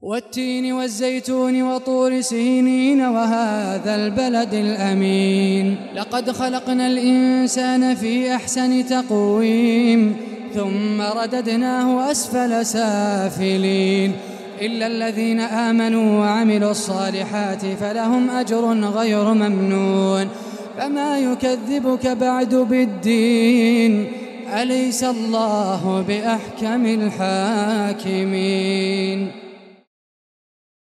والتين والزيتون وطور سينين وهذا البلد الأمين. لقد خلقنا الإنسان في أحسن تقويم ثم رددناه أسفل سافلين إلا الذين آمنوا وعملوا الصالحات فلهم أجر غير ممنون. فما يكذبك بعد بالدين أليس الله بأحكم الحاكمين.